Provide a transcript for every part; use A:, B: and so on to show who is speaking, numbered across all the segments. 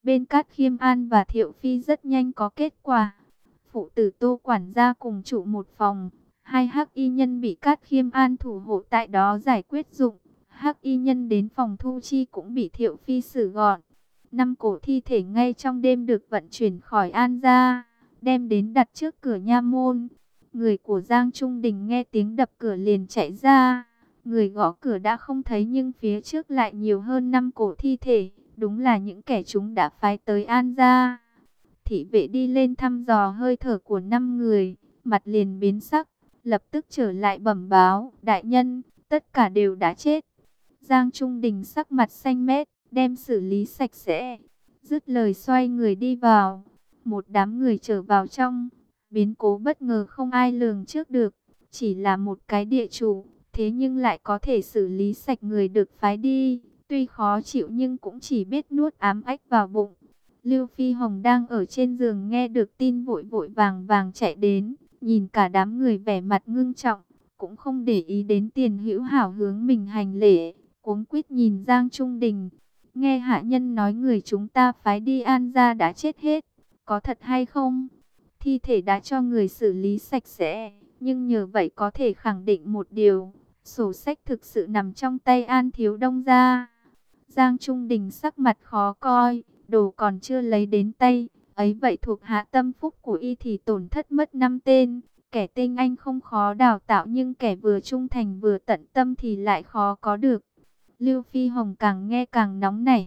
A: Bên Cát Khiêm An và Thiệu Phi rất nhanh có kết quả. Phụ tử Tô quản gia cùng trụ một phòng. Hai hắc y nhân bị Cát Khiêm An thủ hộ tại đó giải quyết dụng. Hắc y nhân đến phòng thu chi cũng bị Thiệu Phi xử gọn. 5 cổ thi thể ngay trong đêm được vận chuyển khỏi An gia, đem đến đặt trước cửa nha môn. Người của Giang Trung Đình nghe tiếng đập cửa liền chạy ra. Người gõ cửa đã không thấy nhưng phía trước lại nhiều hơn 5 cổ thi thể. Đúng là những kẻ chúng đã phái tới An gia. Thị vệ đi lên thăm dò hơi thở của 5 người, mặt liền biến sắc, lập tức trở lại bẩm báo, đại nhân, tất cả đều đã chết. Giang Trung Đình sắc mặt xanh mét, đem xử lý sạch sẽ. Dứt lời xoay người đi vào. Một đám người trở vào trong. Biến cố bất ngờ không ai lường trước được. Chỉ là một cái địa chủ, thế nhưng lại có thể xử lý sạch người được phái đi. Tuy khó chịu nhưng cũng chỉ biết nuốt ám ách vào bụng. Lưu Phi Hồng đang ở trên giường nghe được tin vội vội vàng vàng chạy đến. Nhìn cả đám người vẻ mặt ngưng trọng, cũng không để ý đến Tiền Hữu Hảo hướng mình hành lễ. Cuống quýt nhìn Giang Trung Đình. Nghe hạ nhân nói người chúng ta phái đi An gia đã chết hết. Có thật hay không? Thi thể đã cho người xử lý sạch sẽ. Nhưng nhờ vậy có thể khẳng định một điều. Sổ sách thực sự nằm trong tay An Thiếu Đông gia. Giang Trung Đình sắc mặt khó coi. Đồ còn chưa lấy đến tay. Ấy vậy thuộc hạ tâm phúc của y thì tổn thất mất 5 tên. Kẻ tinh anh không khó đào tạo nhưng kẻ vừa trung thành vừa tận tâm thì lại khó có được. Lưu Phi Hồng càng nghe càng nóng nảy.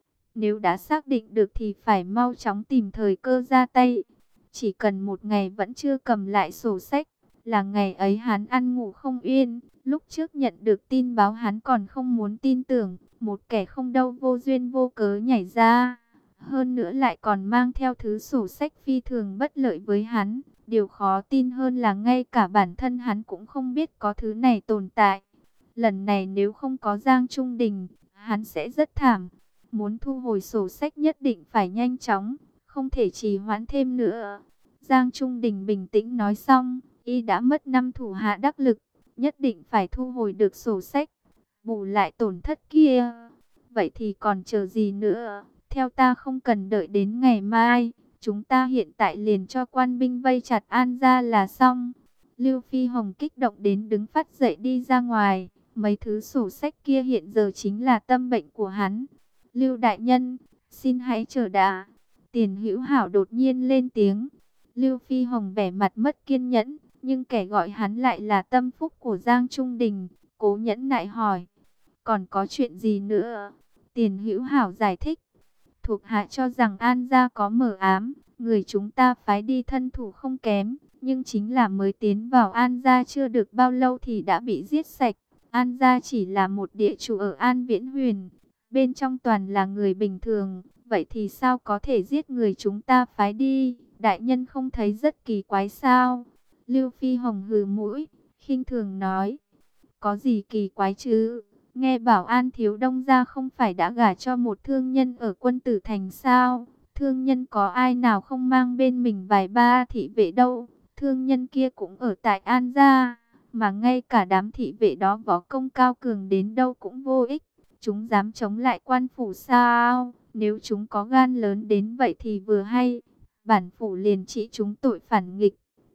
A: Nếu đã xác định được thì phải mau chóng tìm thời cơ ra tay. Chỉ cần một ngày vẫn chưa cầm lại sổ sách, là ngày ấy hắn ăn ngủ không yên. Lúc trước nhận được tin báo hắn còn không muốn tin tưởng, một kẻ không đâu vô duyên vô cớ nhảy ra. Hơn nữa lại còn mang theo thứ sổ sách phi thường bất lợi với hắn. Điều khó tin hơn là ngay cả bản thân hắn cũng không biết có thứ này tồn tại. Lần này nếu không có Giang Trung Đình, hắn sẽ rất thảm. Muốn thu hồi sổ sách nhất định phải nhanh chóng, không thể trì hoãn thêm nữa. Giang Trung Đình bình tĩnh nói xong, y đã mất 5 thủ hạ đắc lực, nhất định phải thu hồi được sổ sách, bù lại tổn thất kia. Vậy thì còn chờ gì nữa? Theo ta không cần đợi đến ngày mai, chúng ta hiện tại liền cho quan binh vây chặt An gia là xong. Lưu Phi Hồng kích động đến đứng phát dậy đi ra ngoài. Mấy thứ sổ sách kia hiện giờ chính là tâm bệnh của hắn. Lưu đại nhân, xin hãy chờ đã. Tiền Hữu Hảo đột nhiên lên tiếng. Lưu Phi Hồng vẻ mặt mất kiên nhẫn, nhưng kẻ gọi hắn lại là tâm phúc của Giang Trung Đình. Cố nhẫn nại hỏi, còn có chuyện gì nữa? Tiền Hữu Hảo giải thích. Thuộc hạ cho rằng An gia có mờ ám, người chúng ta phái đi thân thủ không kém, nhưng chính là mới tiến vào An gia chưa được bao lâu thì đã bị giết sạch. An gia chỉ là một địa chủ ở An Viễn Huyền, bên trong toàn là người bình thường, vậy thì sao có thể giết người chúng ta phái đi? Đại nhân không thấy rất kỳ quái sao? Lưu Phi Hồng hừ mũi, khinh thường nói, có gì kỳ quái chứ? Nghe bảo An Thiếu Đông gia không phải đã gả cho một thương nhân ở Quân Tử Thành sao? Thương nhân có ai nào không mang bên mình vài ba thị vệ đâu? Thương nhân kia cũng ở tại An gia, mà ngay cả đám thị vệ đó võ công cao cường đến đâu cũng vô ích. Chúng dám chống lại quan phủ sao? Nếu chúng có gan lớn đến vậy thì vừa hay, bản phủ liền trị chúng tội phản nghịch.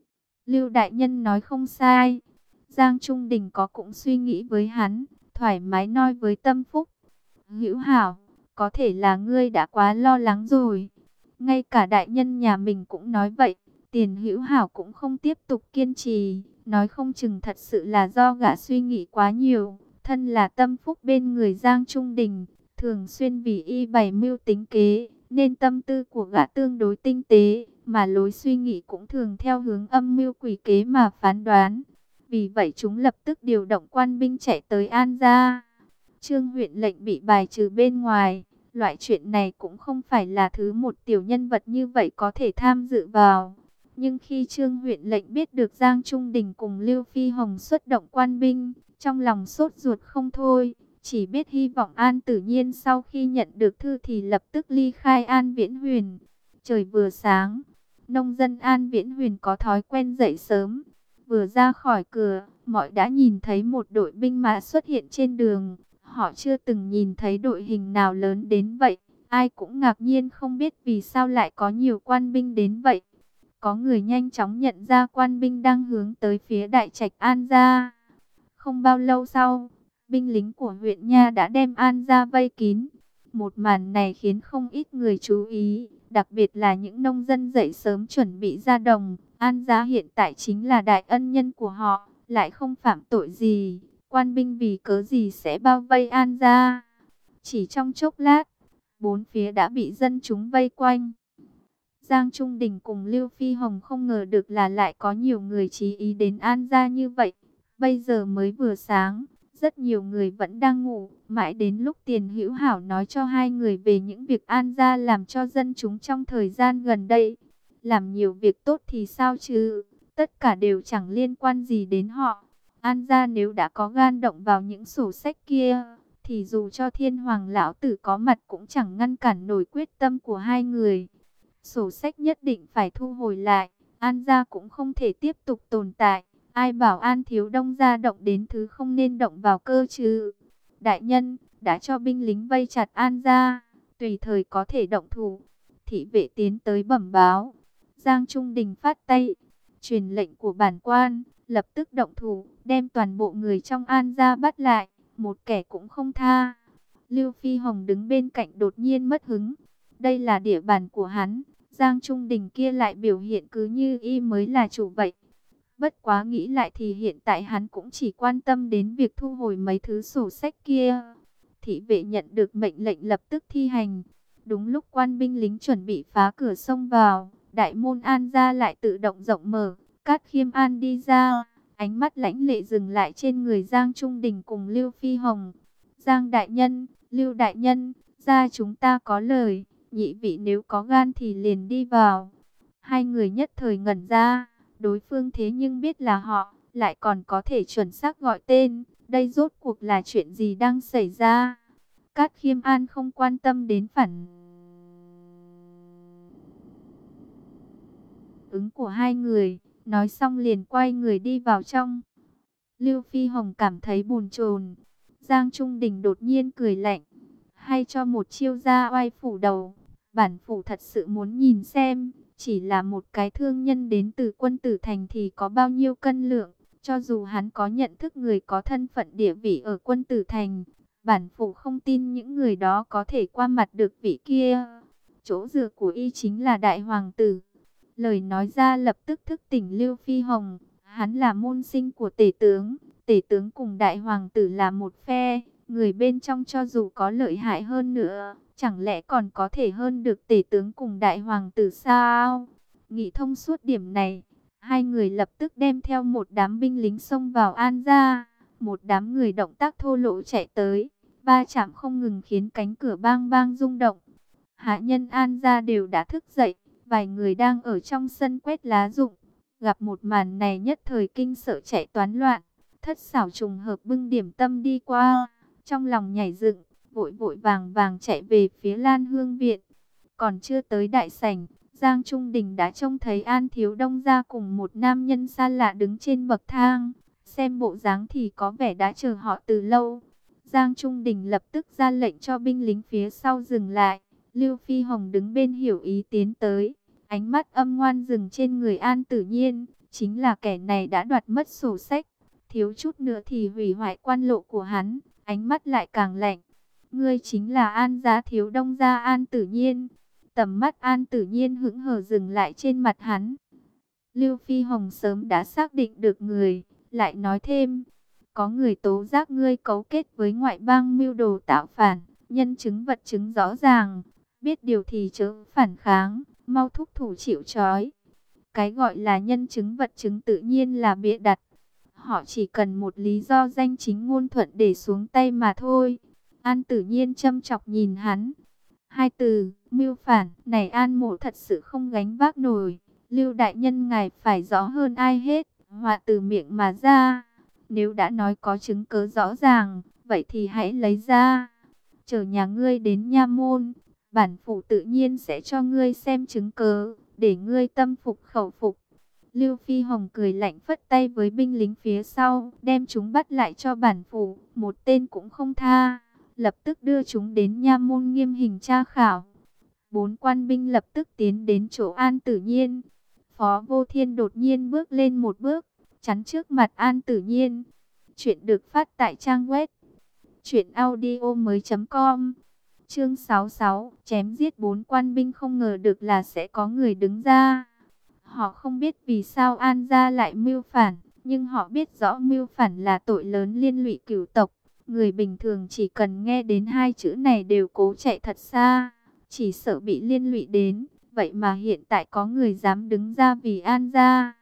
A: Lưu đại nhân nói không sai. Giang Trung Đình có cũng suy nghĩ với hắn, thoải mái nói với tâm phúc. Hữu Hảo, có thể là ngươi đã quá lo lắng rồi. Ngay cả đại nhân nhà mình cũng nói vậy. Tiền Hữu Hảo cũng không tiếp tục kiên trì, nói không chừng thật sự là do gã suy nghĩ quá nhiều. Thân là tâm phúc bên người Giang Trung Đình, thường xuyên vì y bày mưu tính kế, nên tâm tư của gã tương đối tinh tế, mà lối suy nghĩ cũng thường theo hướng âm mưu quỷ kế mà phán đoán. Vì vậy chúng lập tức điều động quan binh chạy tới An gia. Trương huyện lệnh bị bài trừ bên ngoài. Loại chuyện này cũng không phải là thứ một tiểu nhân vật như vậy có thể tham dự vào. Nhưng khi Trương huyện lệnh biết được Giang Trung Đình cùng Lưu Phi Hồng xuất động quan binh, trong lòng sốt ruột không thôi. Chỉ biết hy vọng An Tử Nhiên sau khi nhận được thư thì lập tức ly khai An Viễn Huyền. Trời vừa sáng, nông dân An Viễn Huyền có thói quen dậy sớm. Vừa ra khỏi cửa, mọi đã nhìn thấy một đội binh mã xuất hiện trên đường. Họ chưa từng nhìn thấy đội hình nào lớn đến vậy. Ai cũng ngạc nhiên không biết vì sao lại có nhiều quan binh đến vậy. Có người nhanh chóng nhận ra quan binh đang hướng tới phía đại trạch An gia. Không bao lâu sau, binh lính của huyện Nha đã đem An gia vây kín. Một màn này khiến không ít người chú ý, đặc biệt là những nông dân dậy sớm chuẩn bị ra đồng. An gia hiện tại chính là đại ân nhân của họ, lại không phạm tội gì. Quan binh vì cớ gì sẽ bao vây An gia? Chỉ trong chốc lát, bốn phía đã bị dân chúng vây quanh. Giang Trung Đình cùng Lưu Phi Hồng không ngờ được là lại có nhiều người chí ý đến An gia như vậy. Bây giờ mới vừa sáng, rất nhiều người vẫn đang ngủ. Mãi đến lúc Tiền Hữu Hảo nói cho hai người về những việc An gia làm cho dân chúng trong thời gian gần đây. Làm nhiều việc tốt thì sao chứ, tất cả đều chẳng liên quan gì đến họ. An gia nếu đã có gan động vào những sổ sách kia, thì dù cho Thiên Hoàng lão tử có mặt cũng chẳng ngăn cản nổi quyết tâm của hai người. Sổ sách nhất định phải thu hồi lại, An gia cũng không thể tiếp tục tồn tại. Ai bảo An Thiếu Đông gia động đến thứ không nên động vào cơ chứ? Đại nhân, đã cho binh lính vây chặt An gia, tùy thời có thể động thủ. Thị vệ tiến tới bẩm báo. Giang Trung Đình phát tay, truyền lệnh của bản quan, lập tức động thủ, đem toàn bộ người trong An gia bắt lại, một kẻ cũng không tha. Lưu Phi Hồng đứng bên cạnh đột nhiên mất hứng. Đây là địa bàn của hắn, Giang Trung Đình kia lại biểu hiện cứ như y mới là chủ vậy. Bất quá nghĩ lại thì hiện tại hắn cũng chỉ quan tâm đến việc thu hồi mấy thứ sổ sách kia. Thị vệ nhận được mệnh lệnh lập tức thi hành. Đúng lúc quan binh lính chuẩn bị phá cửa xông vào, đại môn An gia lại tự động rộng mở. Cát Khiêm An đi ra, ánh mắt lãnh lệ dừng lại trên người Giang Trung Đình cùng Lưu Phi Hồng. Giang đại nhân, Lưu đại nhân, gia chúng ta có lời, nhị vị nếu có gan thì liền đi vào. Hai người nhất thời ngẩn ra, đối phương thế nhưng biết là họ, lại còn có thể chuẩn xác gọi tên. Đây rốt cuộc là chuyện gì đang xảy ra? Cát Khiêm An không quan tâm đến phản ứng của hai người, nói xong liền quay người đi vào trong. Lưu Phi Hồng cảm thấy bồn chồn. Giang Trung Đình đột nhiên cười lạnh, hay cho một chiêu ra oai phủ đầu. Bản phủ thật sự muốn nhìn xem, chỉ là một cái thương nhân đến từ Quân Tử Thành thì có bao nhiêu cân lượng. Cho dù hắn có nhận thức người có thân phận địa vị ở Quân Tử Thành, bản phủ không tin những người đó có thể qua mặt được vị kia. Chỗ dựa của y chính là đại hoàng tử. Lời nói ra lập tức thức tỉnh Lưu Phi Hồng. Hắn là môn sinh của tể tướng. Tể tướng cùng đại hoàng tử là một phe. Người bên trong cho dù có lợi hại hơn nữa, chẳng lẽ còn có thể hơn được tể tướng cùng đại hoàng tử sao? Nghĩ thông suốt điểm này, hai người lập tức đem theo một đám binh lính xông vào An gia. Một đám người động tác thô lỗ chạy tới, va chạm không ngừng khiến cánh cửa bang bang rung động. Hạ nhân An gia đều đã thức dậy, vài người đang ở trong sân quét lá rụng. Gặp một màn này nhất thời kinh sợ chạy toán loạn. Thất xảo trùng hợp bưng điểm tâm đi qua, trong lòng nhảy dựng, vội vội vàng vàng chạy về phía Lan Hương viện. Còn chưa tới đại sảnh, Giang Trung Đình đã trông thấy An Thiếu Đông gia cùng một nam nhân xa lạ đứng trên bậc thang. Xem bộ dáng thì có vẻ đã chờ họ từ lâu. Giang Trung Đình lập tức ra lệnh cho binh lính phía sau dừng lại. Lưu Phi Hồng đứng bên hiểu ý tiến tới, ánh mắt âm ngoan dừng trên người An Tử Nhiên. Chính là kẻ này đã đoạt mất sổ sách, thiếu chút nữa thì hủy hoại quan lộ của hắn. Ánh mắt lại càng lạnh. Ngươi chính là An gia Thiếu Đông gia An Tử Nhiên. Tầm mắt An Tử Nhiên hững hờ dừng lại trên mặt hắn. Lưu Phi Hồng sớm đã xác định được người, lại nói thêm, có người tố giác ngươi cấu kết với ngoại bang mưu đồ tạo phản, nhân chứng vật chứng rõ ràng, biết điều thì chớ phản kháng, mau thúc thủ chịu trói. Cái gọi là nhân chứng vật chứng tự nhiên là bịa đặt. Họ chỉ cần một lý do danh chính ngôn thuận để xuống tay mà thôi. An Tử Nhiên châm chọc nhìn hắn. Hai từ, mưu phản, này An mộ thật sự không gánh vác nổi. Lưu đại nhân ngài phải rõ hơn ai hết, họa từ miệng mà ra. Nếu đã nói có chứng cớ rõ ràng, vậy thì hãy lấy ra. Chờ nhà ngươi đến nha môn, bản phủ tự nhiên sẽ cho ngươi xem chứng cớ, để ngươi tâm phục khẩu phục. Lưu Phi Hồng cười lạnh phất tay với binh lính phía sau, đem chúng bắt lại cho bản phủ, một tên cũng không tha. Lập tức đưa chúng đến nha môn nghiêm hình tra khảo. 4 quan binh lập tức tiến đến chỗ An Tử Nhiên. Phó Vô Thiên đột nhiên bước lên một bước, chắn trước mặt An Tử Nhiên. Chuyện được phát tại trang web truyệnaudiomoi.com. Chương 66, chém giết 4 quan binh, không ngờ được là sẽ có người đứng ra. Họ không biết vì sao An gia lại mưu phản, nhưng họ biết rõ mưu phản là tội lớn liên lụy cửu tộc. Người bình thường chỉ cần nghe đến hai chữ này đều cố chạy thật xa, chỉ sợ bị liên lụy đến. Vậy mà hiện tại có người dám đứng ra vì An gia.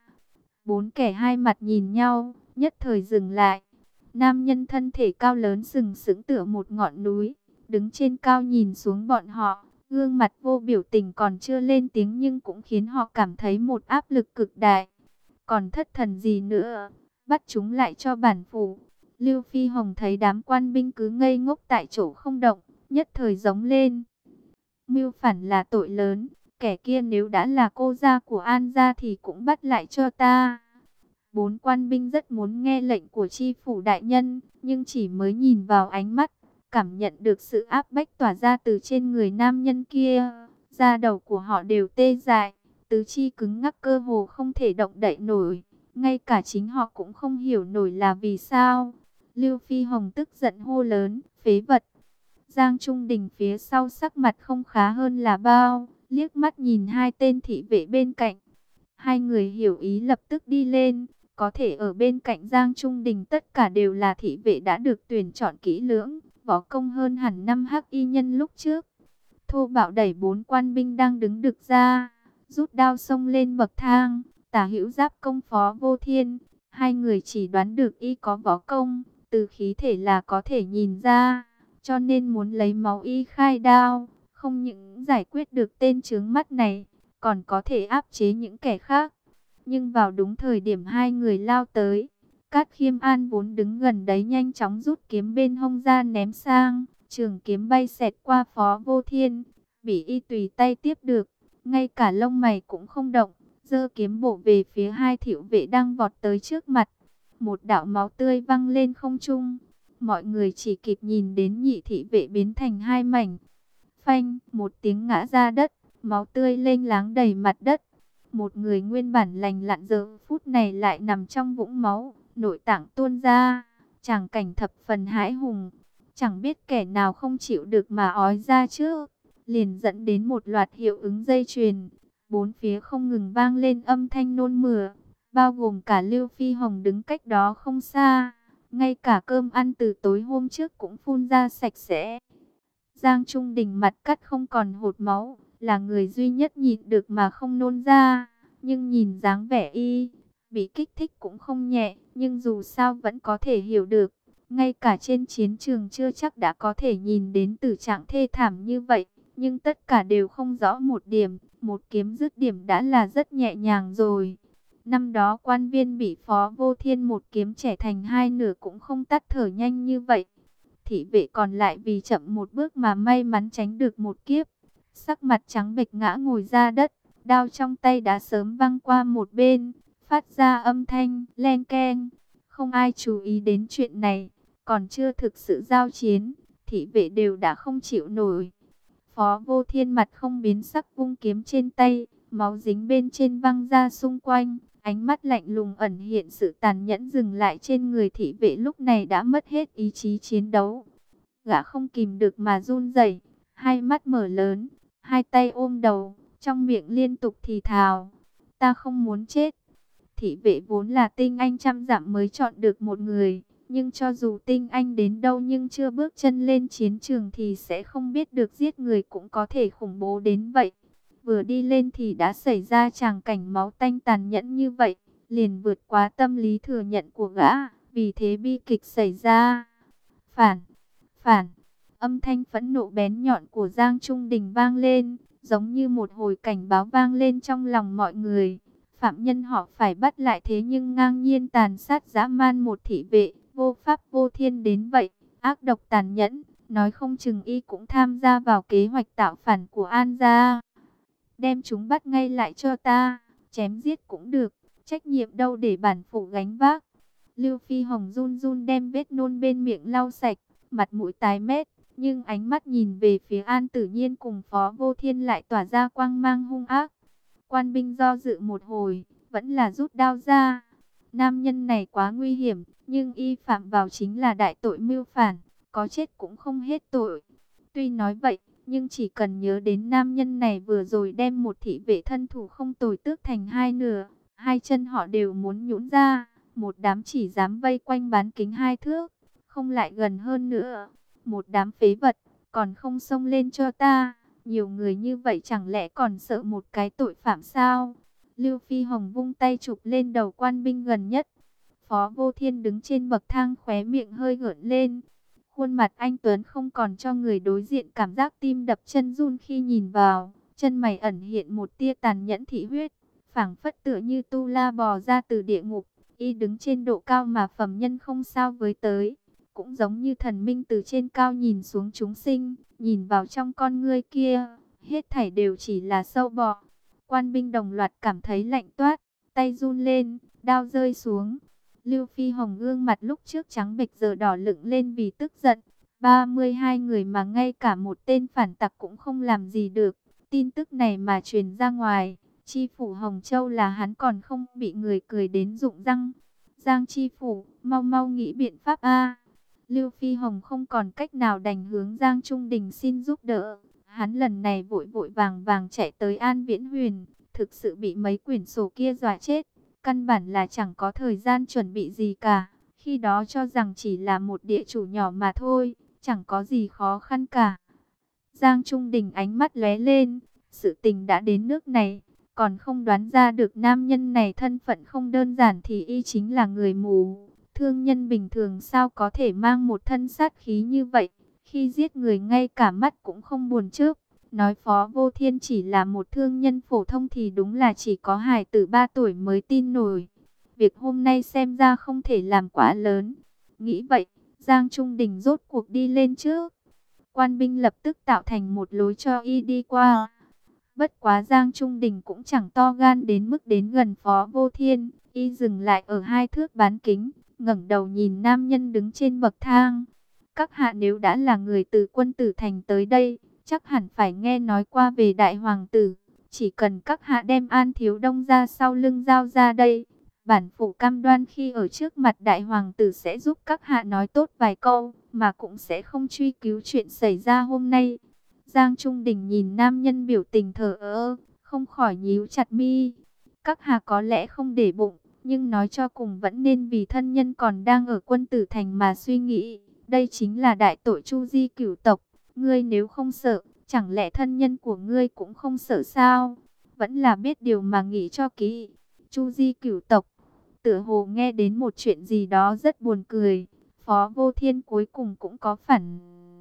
A: 4 kẻ hai mặt nhìn nhau, nhất thời dừng lại. Nam nhân thân thể cao lớn sừng sững tựa một ngọn núi, đứng trên cao nhìn xuống bọn họ, gương mặt vô biểu tình, còn chưa lên tiếng nhưng cũng khiến họ cảm thấy một áp lực cực đại. Còn thất thần gì nữa, bắt chúng lại cho bản phủ. Lưu Phi Hồng thấy đám quan binh cứ ngây ngốc tại chỗ không động, nhất thời giống lên. Mưu phản là tội lớn, kẻ kia nếu đã là cô gia của An gia thì cũng bắt lại cho ta. 4 quan binh rất muốn nghe lệnh của chi phủ đại nhân, nhưng chỉ mới nhìn vào ánh mắt, cảm nhận được sự áp bách tỏa ra từ trên người nam nhân kia, da đầu của họ đều tê dại, tứ chi cứng ngắc cơ hồ không thể động đậy nổi, ngay cả chính họ cũng không hiểu nổi là vì sao. Lưu Phi Hồng tức giận hô lớn, phế vật. Giang Trung Đình phía sau sắc mặt không khá hơn là bao, liếc mắt nhìn hai tên thị vệ bên cạnh. Hai người hiểu ý lập tức đi lên, có thể ở bên cạnh Giang Trung Đình tất cả đều là thị vệ đã được tuyển chọn kỹ lưỡng, võ công hơn hẳn 5 hắc y nhân lúc trước. Thô bạo đẩy 4 quan binh đang đứng đực ra, rút đao xông lên bậc thang, tả hữu giáp công Phó Vô Thiên. Hai người chỉ đoán được y có võ công, từ khí thể là có thể nhìn ra, cho nên muốn lấy máu y khai đao, không những giải quyết được tên chướng mắt này, còn có thể áp chế những kẻ khác. Nhưng vào đúng thời điểm hai người lao tới, Cát Khiêm An vốn đứng gần đấy nhanh chóng rút kiếm bên hông ra ném sang, trường kiếm bay xẹt qua Phó Vô Thiên, bị y tùy tay tiếp được, ngay cả lông mày cũng không động, giơ kiếm bổ về phía hai thị vệ đang vọt tới trước mặt. Một đạo máu tươi văng lên không trung, mọi người chỉ kịp nhìn đến nhị thị vệ biến thành hai mảnh. Phanh, một tiếng ngã ra đất, máu tươi lênh láng đầy mặt đất. Một người nguyên bản lành lặn giờ phút này lại nằm trong vũng máu, nội tạng tuôn ra, tràng cảnh thập phần hãi hùng. Chẳng biết kẻ nào không chịu được mà ói ra trước, liền dẫn đến một loạt hiệu ứng dây chuyền. Bốn phía không ngừng vang lên âm thanh nôn mửa, bao gồm cả Lưu Phi Hồng đứng cách đó không xa. Ngay cả cơm ăn từ tối hôm trước cũng phun ra sạch sẽ. Giang Trung Đình mặt cắt không còn hột máu, là người duy nhất nhịn được mà không nôn ra. Nhưng nhìn dáng vẻ y, bị kích thích cũng không nhẹ, nhưng dù sao vẫn có thể hiểu được. Ngay cả trên chiến trường chưa chắc đã có thể nhìn đến tử trạng thê thảm như vậy. Nhưng tất cả đều không rõ một điểm, một kiếm dứt điểm đã là rất nhẹ nhàng rồi. Năm đó quan viên bị Phó Vô Thiên một kiếm chẻ thành hai nửa cũng không tắt thở nhanh như vậy. Thị vệ còn lại vì chậm một bước mà may mắn tránh được một kiếp. Sắc mặt trắng bệch ngã ngồi ra đất, đao trong tay đã sớm văng qua một bên, phát ra âm thanh len keng. Không ai chú ý đến chuyện này, còn chưa thực sự giao chiến, thị vệ đều đã không chịu nổi. Phó Vô Thiên mặt không biến sắc vung kiếm trên tay, máu dính bên trên văng ra xung quanh. Ánh mắt lạnh lùng ẩn hiện sự tàn nhẫn dừng lại trên người thị vệ lúc này đã mất hết ý chí chiến đấu. Gã không kìm được mà run rẩy, hai mắt mở lớn, hai tay ôm đầu, trong miệng liên tục thì thào, ta không muốn chết. Thị vệ vốn là tinh anh trăm dặm mới chọn được một người, nhưng cho dù tinh anh đến đâu nhưng chưa bước chân lên chiến trường thì sẽ không biết được giết người cũng có thể khủng bố đến vậy. Vừa đi lên thì đã xảy ra tràng cảnh máu tanh tàn nhẫn như vậy, liền vượt quá tâm lý thừa nhận của gã, vì thế bi kịch xảy ra. Phản, phản, âm thanh phẫn nộ bén nhọn của Giang Trung Đình vang lên, giống như một hồi cảnh báo vang lên trong lòng mọi người. Phạm nhân họ phải bắt lại thế nhưng ngang nhiên tàn sát dã man một thị vệ, vô pháp vô thiên đến vậy, ác độc tàn nhẫn, nói không chừng y cũng tham gia vào kế hoạch tạo phản của An gia. Đem chúng bắt ngay lại cho ta, chém giết cũng được, trách nhiệm đâu để bản phủ gánh vác. Lưu Phi Hồng run run đem vết nôn bên miệng lau sạch, mặt mũi tái mét, Nhưng ánh mắt nhìn về phía An Tử Nhiên cùng Phó Vô Thiên lại tỏa ra quang mang hung ác. Quan binh do dự một hồi, vẫn là rút đao ra. Nam nhân này quá nguy hiểm, nhưng y phạm vào chính là đại tội mưu phản, có chết cũng không hết tội. Tuy nói vậy, nhưng chỉ cần nhớ đến nam nhân này vừa rồi đem một thị vệ thân thủ không tồi tước thành hai nửa, hai chân họ đều muốn nhũn ra, một đám chỉ dám vây quanh bán kính 2 thước, không lại gần hơn nữa. Một đám phế vật, còn không xông lên cho ta. Nhiều người như vậy chẳng lẽ còn sợ một cái tội phạm sao? Lưu Phi Hồng vung tay chụp lên đầu quan binh gần nhất. Phó Vô Thiên đứng trên bậc thang, khóe miệng hơi gợn lên. Khuôn mặt anh Tuấn không còn cho người đối diện cảm giác tim đập chân run khi nhìn vào. Chân mày ẩn hiện một tia tàn nhẫn thị huyết, phảng phất tựa như tu la bò ra từ địa ngục. Y đứng trên độ cao mà phàm nhân không sao với tới, cũng giống như thần minh từ trên cao nhìn xuống chúng sinh, nhìn vào trong con ngươi kia, hết thảy đều chỉ là sâu bọ. Quan binh đồng loạt cảm thấy lạnh toát, tay run lên, đao rơi xuống. Lưu Phi Hồng gương mặt lúc trước trắng bệch giờ đỏ lựng lên vì tức giận. 32 người mà ngay cả một tên phản tặc cũng không làm gì được. Tin tức này mà truyền ra ngoài, chi phủ Hồng Châu là hắn còn không bị người cười đến rụng răng. Giang chi phủ, mau mau nghĩ biện pháp a. Lưu Phi Hồng không còn cách nào đành hướng Giang Trung Đình xin giúp đỡ. Hắn lần này vội vội vàng vàng chạy tới An Viễn Huyền, thực sự bị mấy quyển sổ kia dọa chết. Căn bản là chẳng có thời gian chuẩn bị gì cả. Khi đó cho rằng chỉ là một địa chủ nhỏ mà thôi, chẳng có gì khó khăn cả. Giang Trung Đình ánh mắt lóe lên, sự tình đã đến nước này, còn không đoán ra được nam nhân này thân phận không đơn giản thì y chính là người mù. Thương nhân bình thường sao có thể mang một thân sát khí như vậy, khi giết người ngay cả mắt cũng không buồn chớp. Nói Phó Vô Thiên chỉ là một thương nhân phổ thông thì đúng là chỉ có hài tử 3 tuổi mới tin nổi. Việc hôm nay xem ra không thể làm quá lớn. Nghĩ vậy, Giang Trung Đình rốt cuộc đi lên trước. Quan binh lập tức tạo thành một lối cho y đi qua. Bất quá Giang Trung Đình cũng chẳng to gan đến mức đến gần Phó Vô Thiên. Y dừng lại ở 2 thước bán kính, ngẩng đầu nhìn nam nhân đứng trên bậc thang. Các hạ nếu đã là người từ Quân Tử Thành tới đây, chắc hẳn phải nghe nói qua về đại hoàng tử. Chỉ cần các hạ đem An Thiếu Đông ra sau lưng giao ra đây, bản phủ cam đoan khi ở trước mặt đại hoàng tử sẽ giúp các hạ nói tốt vài câu, mà cũng sẽ không truy cứu chuyện xảy ra hôm nay. Giang Trung Đình nhìn nam nhân biểu tình thờ ơ, không khỏi nhíu chặt mi. Các hạ có lẽ không để bụng, nhưng nói cho cùng vẫn nên vì thân nhân còn đang ở Quân Tử Thành mà suy nghĩ. Đây chính là đại tội Chu Di cửu tộc. Ngươi nếu không sợ, chẳng lẽ thân nhân của ngươi cũng không sợ sao? Vẫn là biết điều mà nghĩ cho kỹ. Chu Di cửu tộc, tựa hồ nghe đến một chuyện gì đó rất buồn cười. Phó Vô Thiên cuối cùng cũng có phản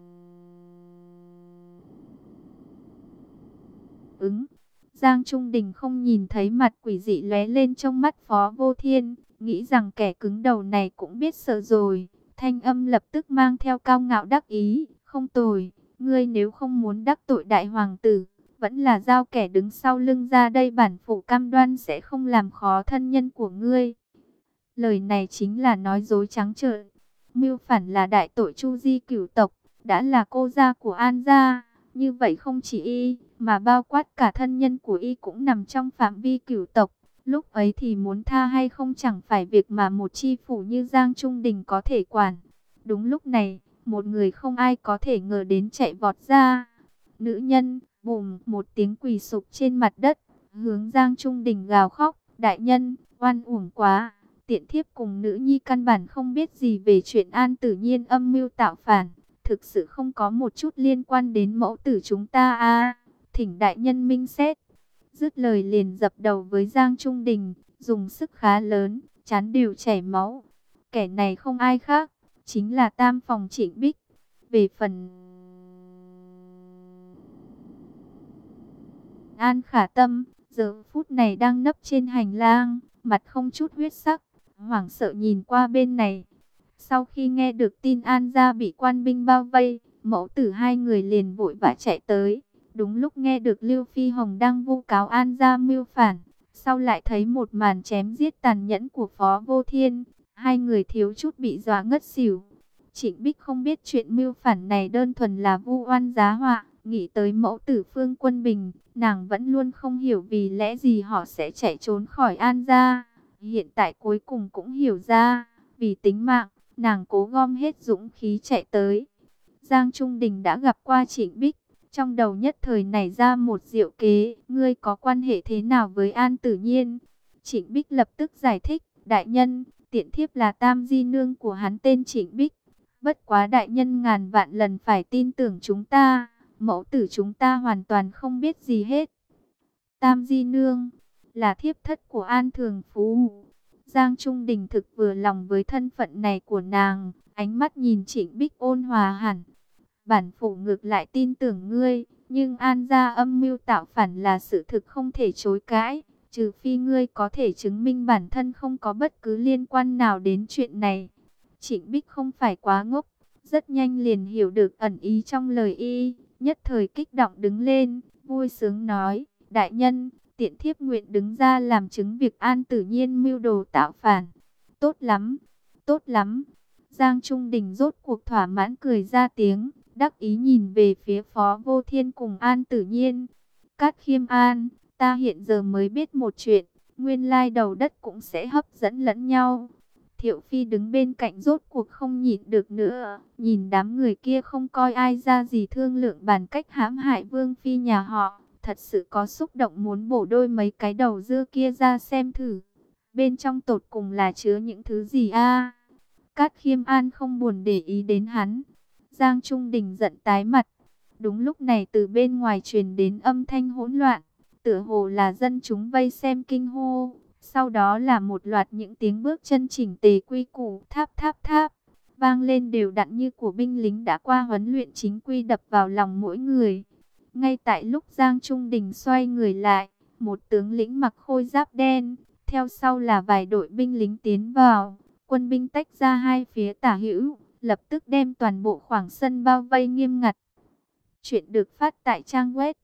A: ứng. Giang Trung Đình không nhìn thấy mặt quỷ dị lóe lên trong mắt Phó Vô Thiên, nghĩ rằng kẻ cứng đầu này cũng biết sợ rồi. Thanh âm lập tức mang theo cao ngạo đắc ý, không tồi, ngươi nếu không muốn đắc tội đại hoàng tử, vẫn là giao kẻ đứng sau lưng ra đây, bản phủ cam đoan sẽ không làm khó thân nhân của ngươi. Lời này chính là nói dối trắng trợn. Mưu phản là đại tội Chu Di cửu tộc, đã là cô gia của An gia, như vậy không chỉ y, mà bao quát cả thân nhân của y cũng nằm trong phạm vi cửu tộc. Lúc ấy thì muốn tha hay không chẳng phải việc mà một chi phủ như Giang Trung Đình có thể quản. Đúng lúc này, một người không ai có thể ngờ đến chạy vọt ra. Nữ nhân, bùm, một tiếng quỳ sụp trên mặt đất, hướng Giang Trung Đình gào khóc, đại nhân, oan uổng quá. Tiện thiếp cùng nữ nhi căn bản không biết gì về chuyện An Tử Nhiên âm mưu tạo phản. Thực sự không có một chút liên quan đến mẫu tử chúng ta a. Thỉnh đại nhân minh xét. Dứt lời liền dập đầu với Giang Trung Đình, dùng sức khá lớn, trán đều chảy máu. Kẻ này không ai khác, chính là Tam Phòng Trịnh Bích. Về phần An Khả Tâm, giờ phút này đang nấp trên hành lang, mặt không chút huyết sắc, hoảng sợ nhìn qua bên này. Sau khi nghe được tin An gia bị quan binh bao vây, mẫu tử hai người liền vội vã chạy tới. Đúng lúc nghe được Lưu Phi Hồng đang vu cáo An gia mưu phản, sau lại thấy một màn chém giết tàn nhẫn của Phó Vô Thiên, hai người thiếu chút bị dọa ngất xỉu. Trịnh Bích không biết chuyện mưu phản này đơn thuần là vu oan giá họa, nghĩ tới mẫu tử Phương Quân Bình, nàng vẫn luôn không hiểu vì lẽ gì họ sẽ chạy trốn khỏi An gia. Hiện tại cuối cùng cũng hiểu ra, vì tính mạng, nàng cố gom hết dũng khí chạy tới. Giang Trung Đình đã gặp qua Trịnh Bích, trong đầu nhất thời nảy ra một diệu kế, ngươi có quan hệ thế nào với An Tử Nhiên? Trịnh Bích lập tức giải thích, đại nhân, tiện thiếp là tam di nương của hắn tên Trịnh Bích. Bất quá đại nhân ngàn vạn lần phải tin tưởng chúng ta, mẫu tử chúng ta hoàn toàn không biết gì hết. Tam di nương là thiếp thất của An Thường Phú. Giang Trung Đình thực vừa lòng với thân phận này của nàng, ánh mắt nhìn Trịnh Bích ôn hòa hẳn. Bản phủ ngược lại tin tưởng ngươi, nhưng An gia âm mưu tạo phản là sự thực không thể chối cãi, trừ phi ngươi có thể chứng minh bản thân không có bất cứ liên quan nào đến chuyện này. Trịnh Bích không phải quá ngốc, rất nhanh liền hiểu được ẩn ý trong lời y, nhất thời kích động đứng lên, vui sướng nói, đại nhân, tiện thiếp nguyện đứng ra làm chứng việc An Tử Nhiên mưu đồ tạo phản. Tốt lắm, tốt lắm. Giang Trung Đình rốt cuộc thỏa mãn cười ra tiếng, đắc ý nhìn về phía Phó Vô Thiên cùng An Tử Nhiên. Cát Khiêm An, ta hiện giờ mới biết một chuyện, nguyên lai đầu đất cũng sẽ hấp dẫn lẫn nhau. Thiệu Phi đứng bên cạnh rốt cuộc không nhịn được nữa, nhìn đám người kia không coi ai ra gì thương lượng bàn cách hãm hại Vương Phi nhà họ, thật sự có xúc động muốn bổ đôi mấy cái đầu dưa kia ra xem thử. Bên trong tột cùng là chứa những thứ gì a? Cát Khiêm An không buồn để ý đến hắn. Giang Trung Đình giận tái mặt. Đúng lúc này từ bên ngoài truyền đến âm thanh hỗn loạn, tựa hồ là dân chúng vây xem kinh hô. Sau đó là một loạt những tiếng bước chân chỉnh tề quy củ, tháp tháp tháp, vang lên đều đặn như của binh lính đã qua huấn luyện chính quy đập vào lòng mỗi người. Ngay tại lúc Giang Trung Đình xoay người lại, một tướng lĩnh mặc khôi giáp đen, theo sau là vài đội binh lính tiến vào, quân binh tách ra hai phía tả hữu, lập tức đem toàn bộ khoảng sân bao vây nghiêm ngặt. Chuyện được phát tại trang web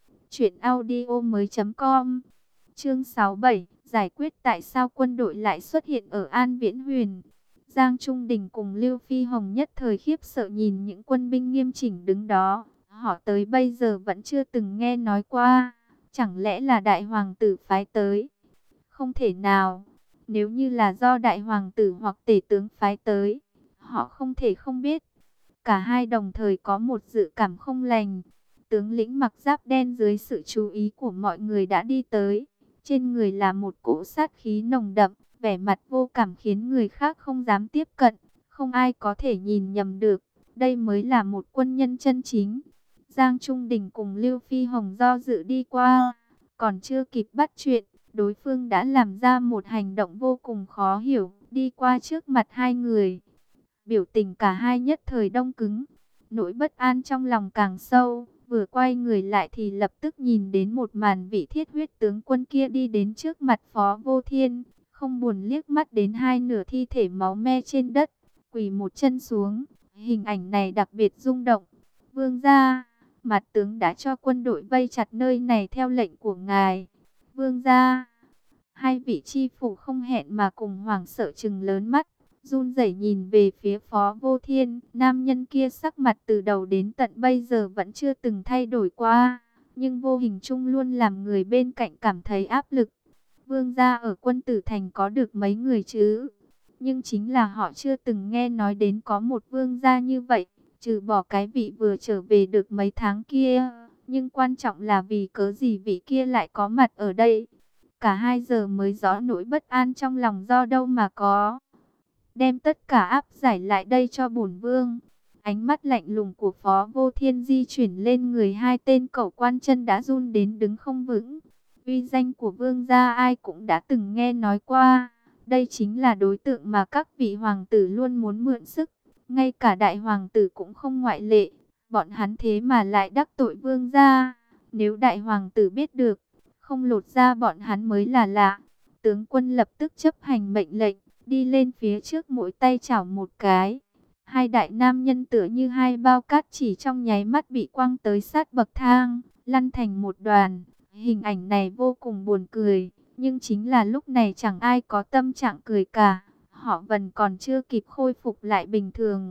A: truyệnaudiomoi.com. Chương 67, giải quyết tại sao quân đội lại xuất hiện ở An Viễn Huyền. Giang Trung Đình cùng Lưu Phi Hồng nhất thời khiếp sợ nhìn những quân binh nghiêm chỉnh đứng đó. Họ tới bây giờ vẫn chưa từng nghe nói qua. Chẳng lẽ là đại hoàng tử phái tới? Không thể nào. Nếu như là do đại hoàng tử hoặc tể tướng phái tới, họ không thể không biết. Cả hai đồng thời có một dự cảm không lành. Tướng lĩnh mặc giáp đen dưới sự chú ý của mọi người đã đi tới. Trên người là một cỗ sát khí nồng đậm, vẻ mặt vô cảm khiến người khác không dám tiếp cận. Không ai có thể nhìn nhầm được, đây mới là một quân nhân chân chính. Giang Trung Đình cùng Lưu Phi Hồng do dự đi qua, còn chưa kịp bắt chuyện, đối phương đã làm ra một hành động vô cùng khó hiểu, đi qua trước mặt hai người. Biểu tình cả hai nhất thời đông cứng, nỗi bất an trong lòng càng sâu. Vừa quay người lại thì lập tức nhìn đến một màn vị thiết huyết tướng quân kia đi đến trước mặt Phó Vô Thiên, không buồn liếc mắt đến hai nửa thi thể máu me trên đất, quỳ một chân xuống. Hình ảnh này đặc biệt rung động. Vương gia, mặt tướng đã cho quân đội vây chặt nơi này theo lệnh của ngài. Vương gia, hai vị chi phủ không hẹn mà cùng hoảng sợ trừng lớn mắt, run rẩy nhìn về phía Phó Vô Thiên. Nam nhân kia sắc mặt từ đầu đến tận bây giờ vẫn chưa từng thay đổi qua, nhưng vô hình chung luôn làm người bên cạnh cảm thấy áp lực. Vương gia ở Quân Tử Thành có được mấy người chứ? Nhưng chính là họ chưa từng nghe nói đến có một vương gia như vậy, trừ bỏ cái vị vừa trở về được mấy tháng kia. Nhưng quan trọng là vì cớ gì vị kia lại có mặt ở đây? Cả hai giờ mới rõ nỗi bất an trong lòng do đâu mà có. Đem tất cả áp giải lại đây cho bổn vương. Ánh mắt lạnh lùng của Phó Vô Thiên di chuyển lên người hai tên cẩu quan chân đã run đến đứng không vững. Uy danh của vương gia ai cũng đã từng nghe nói qua. Đây chính là đối tượng mà các vị hoàng tử luôn muốn mượn sức. Ngay cả đại hoàng tử cũng không ngoại lệ. Bọn hắn thế mà lại đắc tội vương gia. Nếu đại hoàng tử biết được, không lột ra bọn hắn mới là lạ. Tướng quân lập tức chấp hành mệnh lệnh, đi lên phía trước mỗi tay chảo một cái. Hai đại nam nhân tựa như hai bao cát chỉ trong nháy mắt bị quăng tới sát bậc thang, lăn thành một đoàn. Hình ảnh này vô cùng buồn cười, nhưng chính là lúc này chẳng ai có tâm trạng cười cả. Họ vẫn còn chưa kịp khôi phục lại bình thường.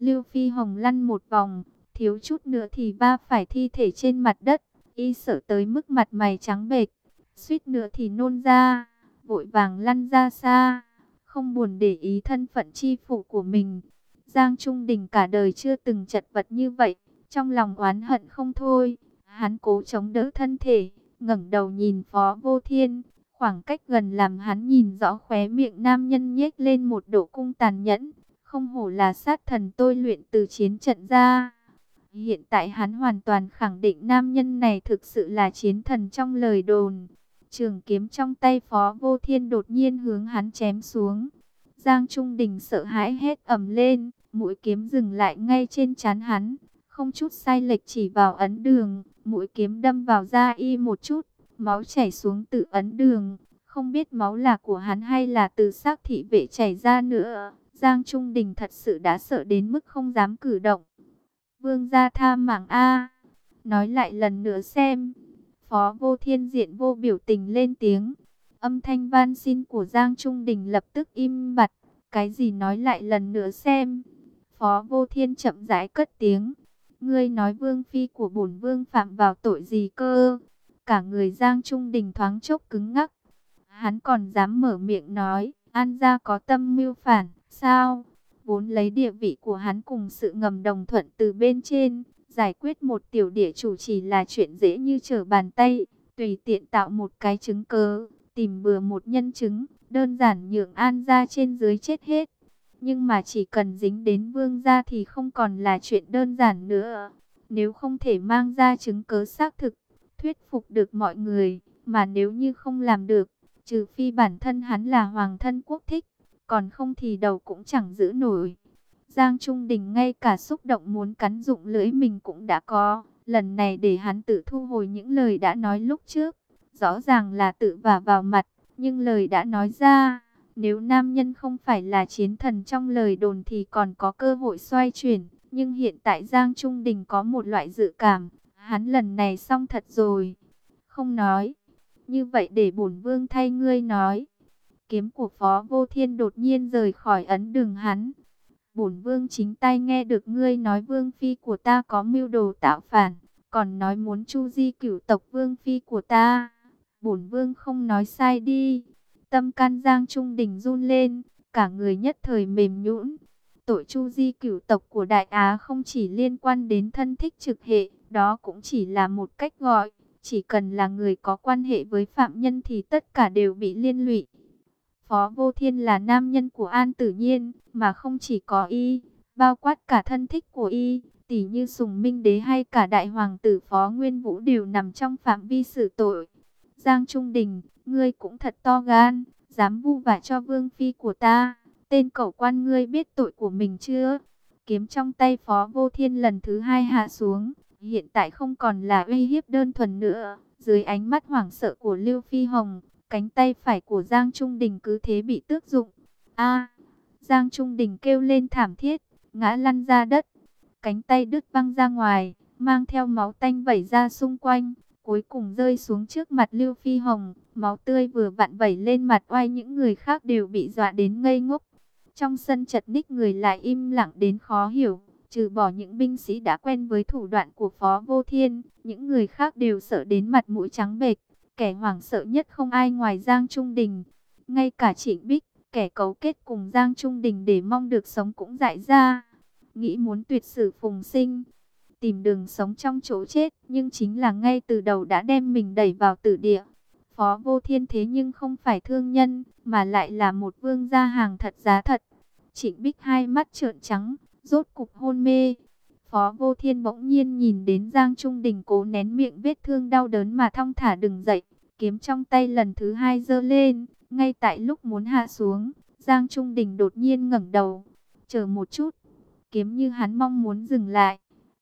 A: Lưu Phi Hồng lăn một vòng, thiếu chút nữa thì va phải thi thể trên mặt đất. Y sợ tới mức mặt mày trắng bệch, suýt nữa thì nôn ra, vội vàng lăn ra xa, không buồn để ý thân phận chi phụ của mình. Giang Trung Đình cả đời chưa từng chật vật như vậy, trong lòng oán hận không thôi. Hắn cố chống đỡ thân thể, ngẩng đầu nhìn Phó Vô Thiên, khoảng cách gần làm hắn nhìn rõ khóe miệng nam nhân nhếch lên một độ cung tàn nhẫn, không hổ là sát thần tôi luyện từ chiến trận ra. Hiện tại hắn hoàn toàn khẳng định nam nhân này thực sự là chiến thần trong lời đồn. Trường kiếm trong tay Phó Vô Thiên đột nhiên hướng hắn chém xuống. Giang Trung Đình sợ hãi hét ầm lên, mũi kiếm dừng lại ngay trên trán hắn, không chút sai lệch chỉ vào ấn đường. Mũi kiếm đâm vào da y một chút, máu chảy xuống từ ấn đường. Không biết máu là của hắn hay là từ xác thị vệ chảy ra nữa. Giang Trung Đình thật sự đã sợ đến mức không dám cử động. Vương gia tha mạng a, nói lại lần nữa xem. Phó Vô Thiên diện vô biểu tình lên tiếng. Âm thanh van xin của Giang Trung Đình lập tức im bặt. Cái gì nói lại lần nữa xem? Phó Vô Thiên chậm rãi cất tiếng. Ngươi nói vương phi của bổn vương phạm vào tội gì cơ? Cả người Giang Trung Đình thoáng chốc cứng ngắc. Hắn còn dám mở miệng nói, An gia có tâm mưu phản, sao? Vốn lấy địa vị của hắn cùng sự ngầm đồng thuận từ bên trên, giải quyết một tiểu địa chủ chỉ là chuyện dễ như trở bàn tay, tùy tiện tạo một cái chứng cớ, tìm bừa một nhân chứng, đơn giản nhượng An gia trên dưới chết hết. Nhưng mà chỉ cần dính đến vương gia thì không còn là chuyện đơn giản nữa. Nếu không thể mang ra chứng cớ xác thực, thuyết phục được mọi người, mà nếu như không làm được, trừ phi bản thân hắn là hoàng thân quốc thích, còn không thì đầu cũng chẳng giữ nổi. Giang Trung Đình ngay cả xúc động muốn cắn rụng lưỡi mình cũng đã có, lần này để hắn tự thu hồi những lời đã nói lúc trước. Rõ ràng là tự vả vào mặt, nhưng lời đã nói ra, nếu nam nhân không phải là chiến thần trong lời đồn thì còn có cơ hội xoay chuyển. Nhưng hiện tại Giang Trung Đình có một loại dự cảm, hắn lần này xong thật rồi. Không nói, như vậy để bổn vương thay ngươi nói. Kiếm của Phó Vô Thiên đột nhiên rời khỏi ấn đường hắn. Bổn vương chính tay nghe được ngươi nói vương phi của ta có mưu đồ tạo phản, còn nói muốn chu di cửu tộc vương phi của ta. Bổn vương không nói sai đi. Tâm can Giang Trung Đình run lên, cả người nhất thời mềm nhũn. Tội chu di cửu tộc của Đại Á không chỉ liên quan đến thân thích trực hệ, đó cũng chỉ là một cách gọi. Chỉ cần là người có quan hệ với phạm nhân thì tất cả đều bị liên lụy. Phó Vô Thiên là nam nhân của An Tử Nhiên, mà không chỉ có y, bao quát cả thân thích của y, tỷ như Sùng Minh Đế hay cả đại hoàng tử Phó Nguyên Vũ đều nằm trong phạm vi xử tội. Giang Trung Đình, ngươi cũng thật to gan, dám vu vạ cho vương phi của ta. Tên cẩu quan, ngươi biết tội của mình chưa? Kiếm trong tay Phó Vô Thiên lần thứ hai hạ xuống, hiện tại không còn là uy hiếp đơn thuần nữa. Dưới ánh mắt hoảng sợ của Lưu Phi Hồng, cánh tay phải của Giang Trung Đình cứ thế bị tước dụng. A! Giang Trung Đình kêu lên thảm thiết, ngã lăn ra đất. Cánh tay đứt văng ra ngoài, mang theo máu tanh vẩy ra xung quanh, cuối cùng rơi xuống trước mặt Lưu Phi Hồng. Máu tươi vừa vặn vẩy lên mặt oai, những người khác đều bị dọa đến ngây ngốc. Trong sân chật ních người lại im lặng đến khó hiểu, trừ bỏ những binh sĩ đã quen với thủ đoạn của Phó Vô Thiên, những người khác đều sợ đến mặt mũi trắng bệch. Kẻ hoảng sợ nhất không ai ngoài Giang Trung Đình. Ngay cả Trịnh Bích, kẻ cấu kết cùng Giang Trung Đình để mong được sống cũng dại ra. Nghĩ muốn tuyệt sử phùng sinh, tìm đường sống trong chỗ chết, nhưng chính là ngay từ đầu đã đem mình đẩy vào tử địa. Phó Vô Thiên thế nhưng không phải thương nhân, mà lại là một vương gia hàng thật giá thật. Trịnh Bích hai mắt trợn trắng, rốt cục hôn mê. Phó Vô Thiên bỗng nhiên nhìn đến Giang Trung Đình cố nén miệng vết thương đau đớn mà thong thả đứng dậy. Kiếm trong tay lần thứ hai giơ lên, ngay tại lúc muốn hạ xuống, Giang Trung Đình đột nhiên ngẩng đầu. Chờ một chút, kiếm như hắn mong muốn dừng lại.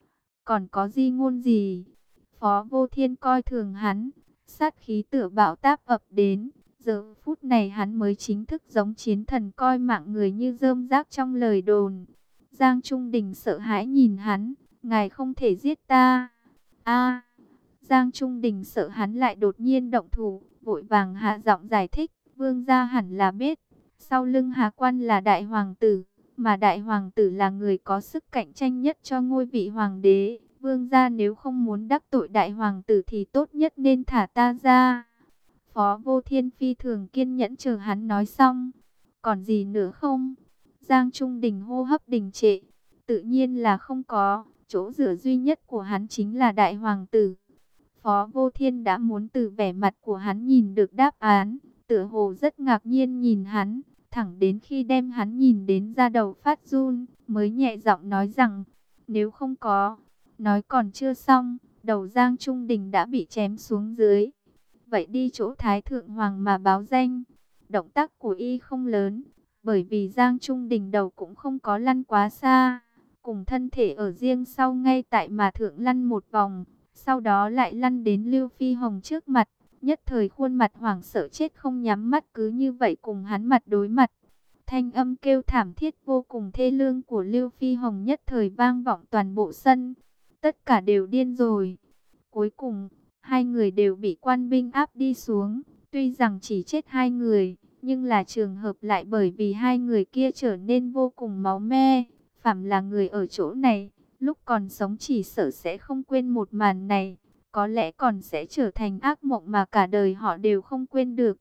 A: Còn có di ngôn gì? Phó Vô Thiên coi thường hắn, sát khí tựa bão táp ập đến. Giờ phút này hắn mới chính thức giống chiến thần coi mạng người như rơm rác trong lời đồn. Giang Trung Đình sợ hãi nhìn hắn, ngài không thể giết ta. A! Giang Trung Đình sợ hắn lại đột nhiên động thủ, vội vàng hạ giọng giải thích, vương gia hẳn là biết, sau lưng Hà Quan là đại hoàng tử, mà đại hoàng tử là người có sức cạnh tranh nhất cho ngôi vị hoàng đế. Vương gia nếu không muốn đắc tội đại hoàng tử thì tốt nhất nên thả ta ra. Phó Vô Thiên phi thường kiên nhẫn chờ hắn nói xong. Còn gì nữa không? Giang Trung Đình hô hấp đình trệ. Tự nhiên là không có. Chỗ dựa duy nhất của hắn chính là đại hoàng tử. Phó Vô Thiên đã muốn từ vẻ mặt của hắn nhìn được đáp án. Tựa hồ rất ngạc nhiên nhìn hắn. Thẳng đến khi đem hắn nhìn đến da đầu phát run, mới nhẹ giọng nói rằng, nếu không có. Nói còn chưa xong, đầu Giang Trung Đình đã bị chém xuống dưới. Vậy đi chỗ Thái Thượng Hoàng mà báo danh. Động tác của y không lớn, bởi vì Giang Trung Đình đầu cũng không có lăn quá xa. Cùng thân thể ở riêng sau ngay tại mà thượng lăn một vòng, sau đó lại lăn đến Lưu Phi Hồng trước mặt. Nhất thời khuôn mặt hoảng sợ chết không nhắm mắt cứ như vậy cùng hắn mặt đối mặt. Thanh âm kêu thảm thiết vô cùng thê lương của Lưu Phi Hồng nhất thời vang vọng toàn bộ sân. Tất cả đều điên rồi. Cuối cùng, hai người đều bị quan binh áp đi xuống. Tuy rằng chỉ chết hai người, nhưng là trường hợp lại bởi vì hai người kia trở nên vô cùng máu me. Phàm là người ở chỗ này, lúc còn sống chỉ sợ sẽ không quên một màn này. Có lẽ còn sẽ trở thành ác mộng mà cả đời họ đều không quên được.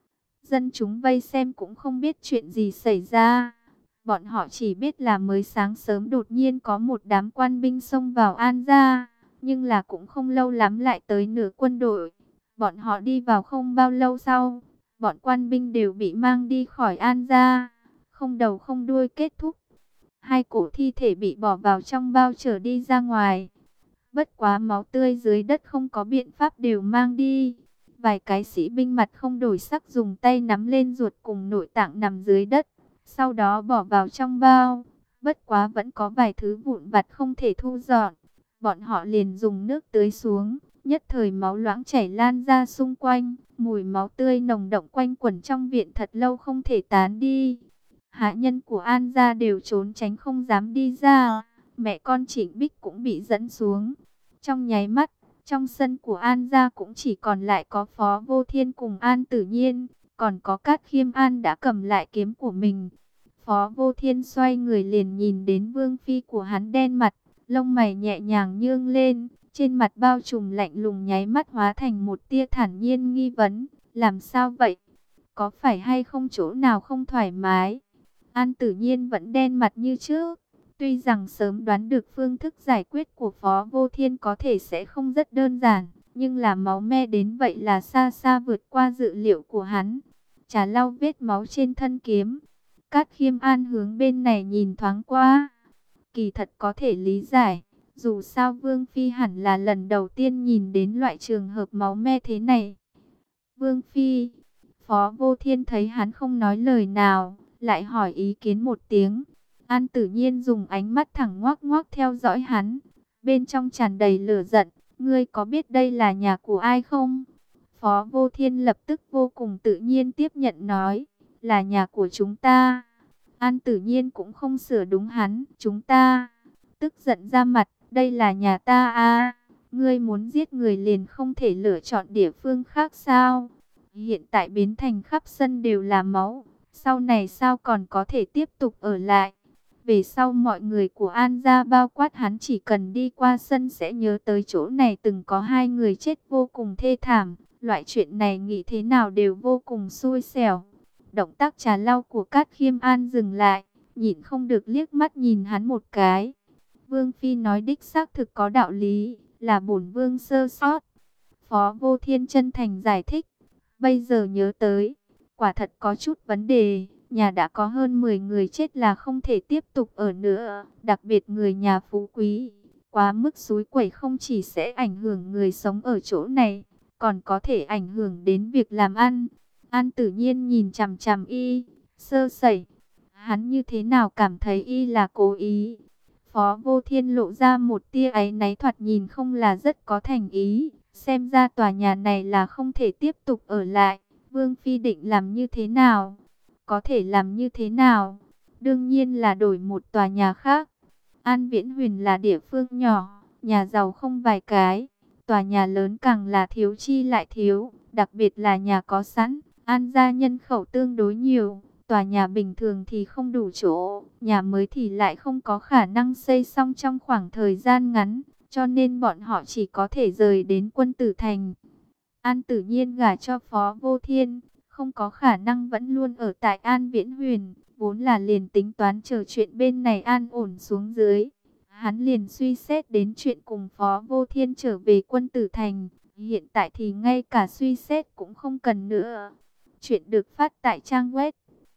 A: Dân chúng vây xem cũng không biết chuyện gì xảy ra. Bọn họ chỉ biết là mới sáng sớm đột nhiên có một đám quan binh xông vào An gia. Nhưng là cũng không lâu lắm lại tới nửa quân đội. Bọn họ đi vào không bao lâu sau, bọn quan binh đều bị mang đi khỏi An gia. Không đầu không đuôi kết thúc. Hai cổ thi thể bị bỏ vào trong bao chở đi ra ngoài. Bất quá máu tươi dưới đất không có biện pháp đều mang đi. Vài cái sĩ binh mặt không đổi sắc dùng tay nắm lên ruột cùng nội tạng nằm dưới đất. Sau đó bỏ vào trong bao. Bất quá vẫn có vài thứ vụn vặt không thể thu dọn. Bọn họ liền dùng nước tưới xuống. Nhất thời máu loãng chảy lan ra xung quanh. Mùi máu tươi nồng đậm quanh quẩn trong viện thật lâu không thể tán đi. Hạ nhân của An gia đều trốn tránh không dám đi ra. Mẹ con Trịnh Bích cũng bị dẫn xuống. Trong nháy mắt, trong sân của An gia cũng chỉ còn lại có Phó Vô Thiên cùng An Tử Nhiên. Còn có Cát Khiêm An đã cầm lại kiếm của mình. Phó Vô Thiên xoay người liền nhìn đến vương phi của hắn đen mặt. Lông mày nhẹ nhàng nhương lên. Trên mặt bao trùm lạnh lùng nháy mắt hóa thành một tia thản nhiên nghi vấn. Làm sao vậy? Có phải hay không chỗ nào không thoải mái? An Tử Nhiên vẫn đen mặt như trước. Tuy rằng sớm đoán được phương thức giải quyết của Phó Vô Thiên có thể sẽ không rất đơn giản, nhưng là máu me đến vậy là xa xa vượt qua dự liệu của hắn. Trà lau vết máu trên thân kiếm. Cát Khiêm An hướng bên này nhìn thoáng qua. Kỳ thật có thể lý giải, dù sao Vương Phi hẳn là lần đầu tiên nhìn đến loại trường hợp máu me thế này. Vương Phi, Phó Vô Thiên thấy hắn không nói lời nào, lại hỏi ý kiến một tiếng. An Tử Nhiên dùng ánh mắt thẳng ngoác ngoác theo dõi hắn, bên trong tràn đầy lửa giận. Ngươi có biết đây là nhà của ai không? Phó Vô Thiên lập tức vô cùng tự nhiên tiếp nhận nói, là nhà của chúng ta. An Tử Nhiên cũng không sửa đúng hắn, chúng ta. Tức giận ra mặt, đây là nhà ta à? Ngươi muốn giết người liền không thể lựa chọn địa phương khác sao? Hiện tại biến thành khắp sân đều là máu, sau này sao còn có thể tiếp tục ở lại? Về sau mọi người của An gia bao quát hắn chỉ cần đi qua sân sẽ nhớ tới chỗ này từng có hai người chết vô cùng thê thảm. Loại chuyện này nghĩ thế nào đều vô cùng xui xẻo. Động tác trà lau của Cát Khiêm An dừng lại, nhịn không được liếc mắt nhìn hắn một cái. Vương Phi nói đích xác thực có đạo lý, là bổn vương sơ sót. Phó Vô Thiên chân thành giải thích. Bây giờ nhớ tới, quả thật có chút vấn đề. Nhà đã có hơn 10 người chết là không thể tiếp tục ở nữa. Đặc biệt người nhà phú quý. Quá mức xúi quẩy không chỉ sẽ ảnh hưởng người sống ở chỗ này, còn có thể ảnh hưởng đến việc làm ăn. An Tử Nhiên nhìn chằm chằm y, sơ sẩy. Hắn như thế nào cảm thấy y là cố ý? Phó Vô Thiên lộ ra một tia áy náy thoạt nhìn không là rất có thành ý. Xem ra tòa nhà này là không thể tiếp tục ở lại. Vương Phi định làm như thế nào? Có thể làm như thế nào? Đương nhiên là đổi một tòa nhà khác. An Viễn Huyền là địa phương nhỏ, nhà giàu không vài cái. Tòa nhà lớn càng là thiếu chi lại thiếu, đặc biệt là nhà có sẵn. An gia nhân khẩu tương đối nhiều, tòa nhà bình thường thì không đủ chỗ, nhà mới thì lại không có khả năng xây xong trong khoảng thời gian ngắn, cho nên bọn họ chỉ có thể rời đến Quân Tử Thành. An Tử Nhiên gả cho Phó Vô Thiên, không có khả năng vẫn luôn ở tại An Viễn Huyền, vốn là liền tính toán chờ chuyện bên này an ổn xuống dưới. Hắn liền suy xét đến chuyện cùng Phó Vô Thiên trở về Quân Tử Thành, hiện tại thì ngay cả suy xét cũng không cần nữa. Chuyện được phát tại trang web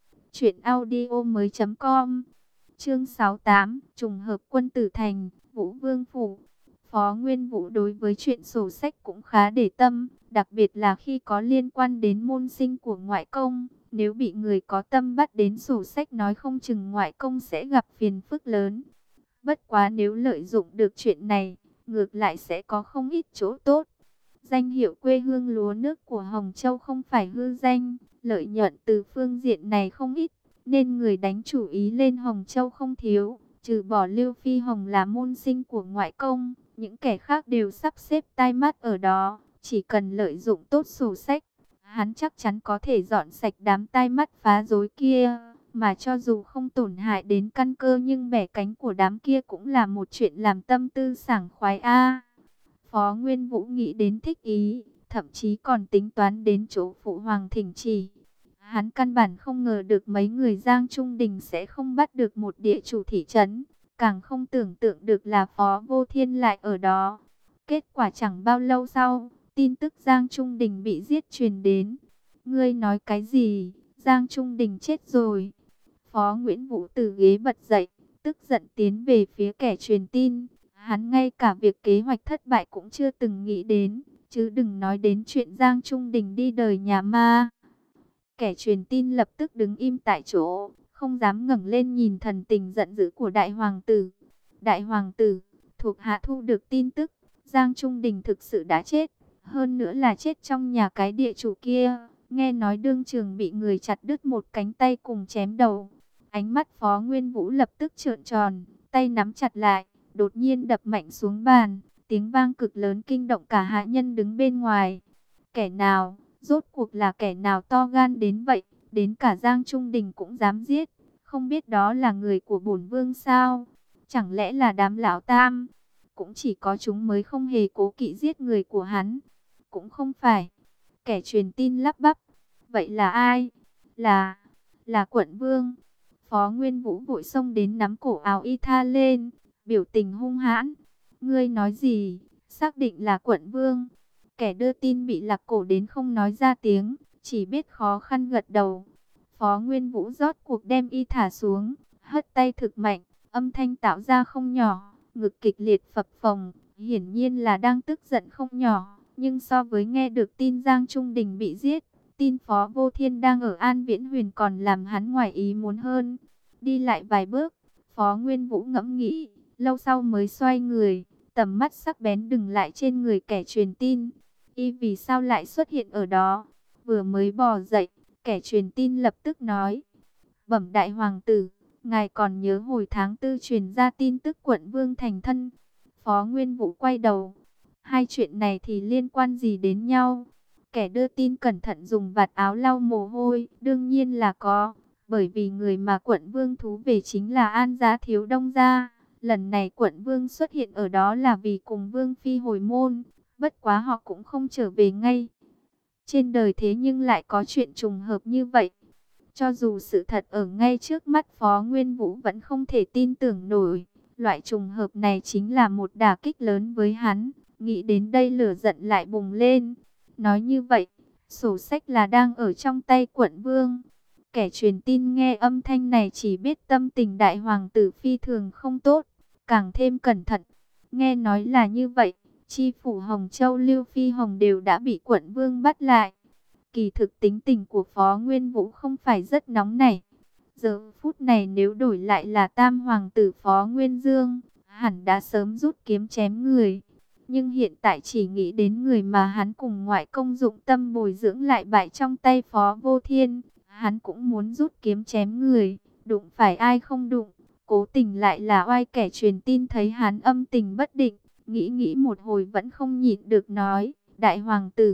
A: truyệnaudiomoi.com. Chương 68, trùng hợp Quân Tử Thành, Vũ Vương phủ. Phó Nguyên Vũ đối với chuyện sổ sách cũng khá để tâm, đặc biệt là khi có liên quan đến môn sinh của ngoại công. Nếu bị người có tâm bắt đến sổ sách nói không chừng ngoại công sẽ gặp phiền phức lớn. Bất quá nếu lợi dụng được chuyện này, ngược lại sẽ có không ít chỗ tốt. Danh hiệu quê hương lúa nước của Hồng Châu không phải hư danh, lợi nhuận từ phương diện này không ít, nên người đánh chủ ý lên Hồng Châu không thiếu. Trừ bỏ Lưu Phi Hồng là môn sinh của ngoại công, những kẻ khác đều sắp xếp tai mắt ở đó. Chỉ cần lợi dụng tốt sổ sách, hắn chắc chắn có thể dọn sạch đám tai mắt phá rối kia. Mà cho dù không tổn hại đến căn cơ nhưng bẻ cánh của đám kia cũng là một chuyện làm tâm tư sảng khoái a. Phó Nguyên Vũ nghĩ đến thích ý, thậm chí còn tính toán đến chỗ phụ hoàng thỉnh chỉ. Hắn căn bản không ngờ được mấy người Giang Trung Đình sẽ không bắt được một địa chủ thị trấn, càng không tưởng tượng được là Phó Vô Thiên lại ở đó. Kết quả chẳng bao lâu sau, tin tức Giang Trung Đình bị giết truyền đến. Ngươi nói cái gì? Giang Trung Đình chết rồi. Phó Nguyễn Vũ từ ghế bật dậy, tức giận tiến về phía kẻ truyền tin. Hắn ngay cả việc kế hoạch thất bại cũng chưa từng nghĩ đến, chứ đừng nói đến chuyện Giang Trung Đình đi đời nhà ma. Kẻ truyền tin lập tức đứng im tại chỗ, không dám ngẩng lên nhìn thần tình giận dữ của đại hoàng tử. Đại hoàng tử, thuộc hạ thu được tin tức, Giang Trung Đình thực sự đã chết, hơn nữa là chết trong nhà cái địa chủ kia. Nghe nói đương trường bị người chặt đứt một cánh tay cùng chém đầu. Ánh mắt Phó Nguyên Vũ lập tức trợn tròn, tay nắm chặt lại, đột nhiên đập mạnh xuống bàn, tiếng vang cực lớn kinh động cả hạ nhân đứng bên ngoài. Kẻ nào, rốt cuộc là kẻ nào to gan đến vậy, đến cả Giang Trung Đình cũng dám giết, không biết đó là người của bổn vương sao? Chẳng lẽ là đám lão tam? Cũng chỉ có chúng mới không hề cố kỵ giết người của hắn. Cũng không phải. Kẻ truyền tin lắp bắp. Vậy là ai? Là quận vương. Phó Nguyên Vũ vội xông đến nắm cổ áo y tha lên, biểu tình hung hãn. Ngươi nói gì? Xác định là quận vương. Kẻ đưa tin bị lạc cổ đến không nói ra tiếng, chỉ biết khó khăn gật đầu. Phó Nguyên Vũ rốt cuộc đem y thả xuống, hất tay thực mạnh, âm thanh tạo ra không nhỏ, ngực kịch liệt phập phồng, hiển nhiên là đang tức giận không nhỏ. Nhưng so với nghe được tin Giang Trung Đình bị giết, tin Phó Vô Thiên đang ở An Viễn Huyền còn làm hắn ngoài ý muốn hơn. Đi lại vài bước, Phó Nguyên Vũ ngẫm nghĩ, lâu sau mới xoay người, tầm mắt sắc bén dừng lại trên người kẻ truyền tin. Y vì sao lại xuất hiện ở đó? Vừa mới bò dậy, kẻ truyền tin lập tức nói: Bẩm đại hoàng tử, ngài còn nhớ hồi tháng 4 truyền ra tin tức quận vương thành thân. Phó Nguyên Vũ quay đầu. Hai chuyện này thì liên quan gì đến nhau? Kẻ đưa tin cẩn thận dùng vạt áo lau mồ hôi. Đương nhiên là có, bởi vì người mà quận vương thú về chính là An Giá Thiếu Đông gia. Lần này quận vương xuất hiện ở đó là vì cùng vương phi hồi môn. Bất quá họ cũng không trở về ngay. Trên đời thế nhưng lại có chuyện trùng hợp như vậy. Cho dù sự thật ở ngay trước mắt Phó Nguyên Vũ vẫn không thể tin tưởng nổi. Loại trùng hợp này chính là một đả kích lớn với hắn. Nghĩ đến đây lửa giận lại bùng lên. Nói như vậy, sổ sách là đang ở trong tay quận vương. Kẻ truyền tin nghe âm thanh này chỉ biết tâm tình đại hoàng tử phi thường không tốt, càng thêm cẩn thận. Nghe nói là như vậy, chi phủ Hồng Châu Lưu Phi Hồng đều đã bị quận vương bắt lại. Kỳ thực tính tình của Phó Nguyên Vũ không phải rất nóng nảy. Giờ phút này nếu đổi lại là tam hoàng tử Phó Nguyên Dương, hẳn đã sớm rút kiếm chém người. Nhưng hiện tại chỉ nghĩ đến người mà hắn cùng ngoại công dụng tâm bồi dưỡng lại bại trong tay Phó Vô Thiên. Hắn cũng muốn rút kiếm chém người, đụng phải ai không đụng. Cố tình lại là oai. Kẻ truyền tin thấy hắn âm tình bất định, nghĩ một hồi vẫn không nhịn được nói: Đại hoàng tử,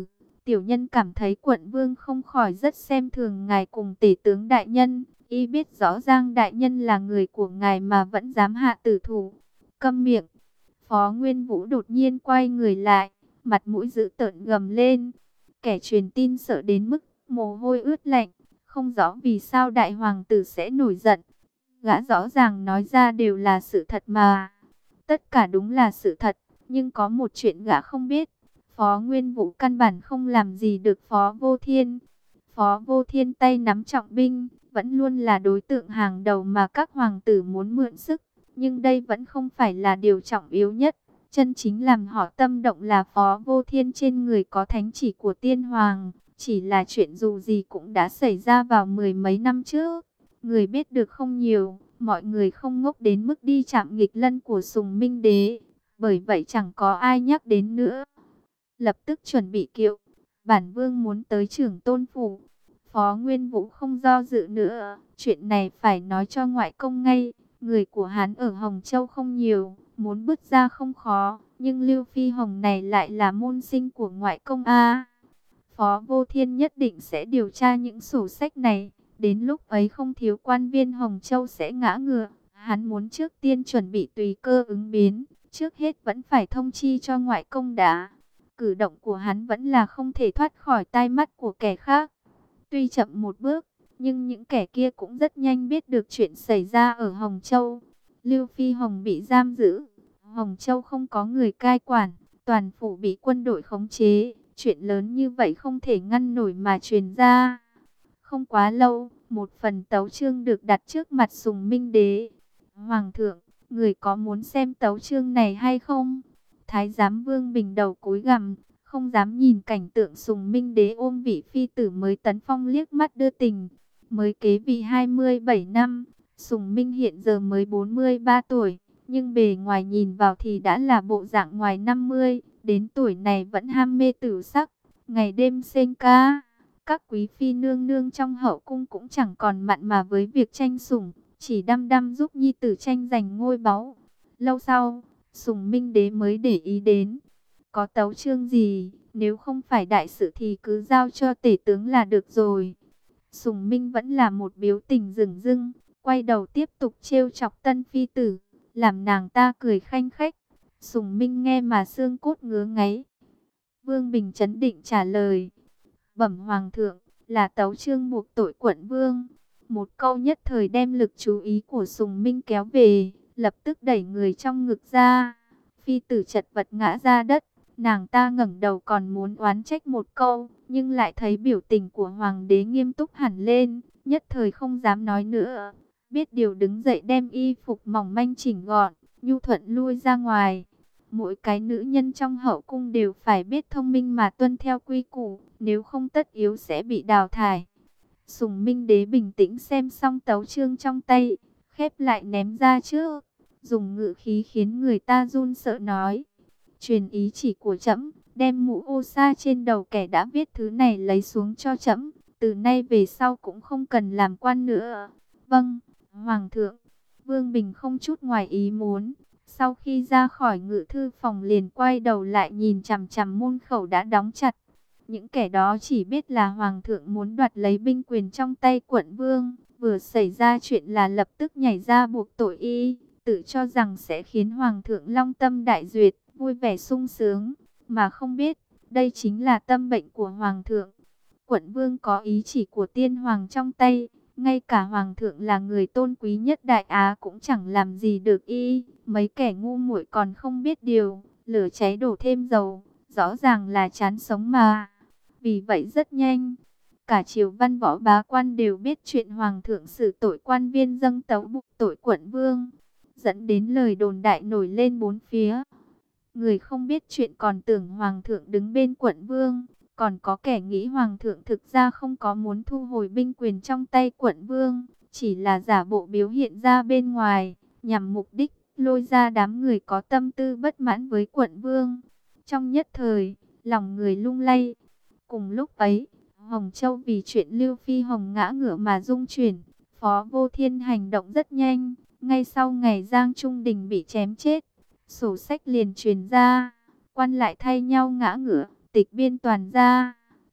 A: Tiểu nhân cảm thấy quận vương không khỏi rất xem thường ngài cùng tể tướng đại nhân. Y biết rõ Giang đại nhân là người của ngài mà vẫn dám hạ tử thủ. Câm miệng. Phó Nguyên Vũ đột nhiên quay người lại, mặt mũi dữ tợn gầm lên. Kẻ truyền tin sợ đến mức mồ hôi ướt lạnh, không rõ vì sao đại hoàng tử sẽ nổi giận. Gã rõ ràng nói ra đều là sự thật mà. Tất cả đúng là sự thật, nhưng có một chuyện gã không biết. Phó Nguyên Vũ căn bản không làm gì được Phó Vô Thiên. Phó Vô Thiên tay nắm trọng binh, vẫn luôn là đối tượng hàng đầu mà các hoàng tử muốn mượn sức. Nhưng đây vẫn không phải là điều trọng yếu nhất. Chân chính làm họ tâm động là Phó Vô Thiên trên người có thánh chỉ của tiên hoàng. Chỉ là chuyện dù gì cũng đã xảy ra vào mười mấy năm trước. Người biết được không nhiều, mọi người không ngốc đến mức đi chạm nghịch lân của Sùng Minh Đế. Bởi vậy chẳng có ai nhắc đến nữa. Lập tức chuẩn bị kiệu. Bản vương muốn tới Trưởng Tôn phủ. Phó Nguyên Vũ không do dự nữa. Chuyện này phải nói cho ngoại công ngay. Người của hắn ở Hồng Châu không nhiều, muốn bứt ra không khó. Nhưng Lưu Phi Hồng này lại là môn sinh của ngoại công A. Phó Vô Thiên nhất định sẽ điều tra những sổ sách này. Đến lúc ấy không thiếu quan viên Hồng Châu sẽ ngã ngựa. Hắn muốn trước tiên chuẩn bị tùy cơ ứng biến. Trước hết vẫn phải thông chi cho ngoại công đã. Cử động của hắn vẫn là không thể thoát khỏi tai mắt của kẻ khác. Tuy chậm một bước, nhưng những kẻ kia cũng rất nhanh biết được chuyện xảy ra ở Hồng Châu. Lưu Phi Hồng bị giam giữ. Hồng Châu không có người cai quản. Toàn phủ bị quân đội khống chế. Chuyện lớn như vậy không thể ngăn nổi mà truyền ra. Không quá lâu, một phần tấu chương được đặt trước mặt Sùng Minh Đế. Hoàng thượng, người có muốn xem tấu chương này hay không? Thái giám Vương Bình đầu cúi gằm, không dám nhìn cảnh tượng Sùng Minh Đế ôm vị phi tử mới tấn phong liếc mắt đưa tình. Mới kế vị 27 năm, Sùng Minh hiện giờ mới 43 tuổi, nhưng bề ngoài nhìn vào thì đã là bộ dạng ngoài 50, đến tuổi này vẫn ham mê tử sắc, ngày đêm xên ca. Các quý phi nương nương trong hậu cung cũng chẳng còn mặn mà với việc tranh sủng, chỉ đăm đăm giúp nhi tử tranh giành ngôi báu. Lâu sau, Sùng Minh Đế mới để ý đến. Có tấu chương gì, nếu không phải đại sự thì cứ giao cho tể tướng là được rồi. Sùng Minh vẫn là một biểu tình dửng dưng, quay đầu tiếp tục trêu chọc tân phi tử, làm nàng ta cười khanh khách. Sùng Minh nghe mà xương cốt ngứa ngáy. Vương Bình trấn định trả lời. Bẩm hoàng thượng, là tấu chương buộc tội quận vương. Một câu nhất thời đem lực chú ý của Sùng Minh kéo về, lập tức đẩy người trong ngực ra. Phi tử chật vật ngã ra đất, nàng ta ngẩng đầu còn muốn oán trách một câu, nhưng lại thấy biểu tình của hoàng đế nghiêm túc hẳn lên, nhất thời không dám nói nữa. Biết điều đứng dậy đem y phục mỏng manh chỉnh gọn, nhu thuận lui ra ngoài. Mỗi cái nữ nhân trong hậu cung đều phải biết thông minh mà tuân theo quy củ, nếu không tất yếu sẽ bị đào thải. Sùng Minh Đế bình tĩnh xem xong tấu chương trong tay, khép lại ném ra trước, dùng ngữ khí khiến người ta run sợ nói. Truyền ý chỉ của trẫm, đem mũ ô sa trên đầu kẻ đã viết thứ này lấy xuống cho trẫm, từ nay về sau cũng không cần làm quan nữa. Vâng, Hoàng thượng. Vương Bình không chút ngoài ý muốn. Sau khi ra khỏi ngự thư phòng liền quay đầu lại nhìn chằm chằm môn khẩu đã đóng chặt. Những kẻ đó chỉ biết là hoàng thượng muốn đoạt lấy binh quyền trong tay quận vương. Vừa xảy ra chuyện là lập tức nhảy ra buộc tội y, tự cho rằng sẽ khiến hoàng thượng long tâm đại duyệt, vui vẻ sung sướng. Mà không biết, đây chính là tâm bệnh của hoàng thượng. Quận vương có ý chỉ của tiên hoàng trong tay. Ngay cả hoàng thượng là người tôn quý nhất Đại Á cũng chẳng làm gì được y. Mấy kẻ ngu muội còn không biết điều, lửa cháy đổ thêm dầu, rõ ràng là chán sống mà. Vì vậy rất nhanh, cả triều văn võ bá quan đều biết chuyện hoàng thượng xử tội quan viên dâng tấu buộc tội quận vương, dẫn đến lời đồn đại nổi lên bốn phía. Người không biết chuyện còn tưởng hoàng thượng đứng bên quận vương. Còn có kẻ nghĩ hoàng thượng thực ra không có muốn thu hồi binh quyền trong tay quận vương, chỉ là giả bộ biểu hiện ra bên ngoài, nhằm mục đích lôi ra đám người có tâm tư bất mãn với quận vương. Trong nhất thời, lòng người lung lay. Cùng lúc ấy, Hồng Châu vì chuyện Lưu Phi Hồng ngã ngựa mà rung chuyển, Phó Vô Thiên hành động rất nhanh. Ngay sau ngày Giang Trung Đình bị chém chết, sổ sách liền truyền ra, quan lại thay nhau ngã ngựa, tịch biên toàn ra.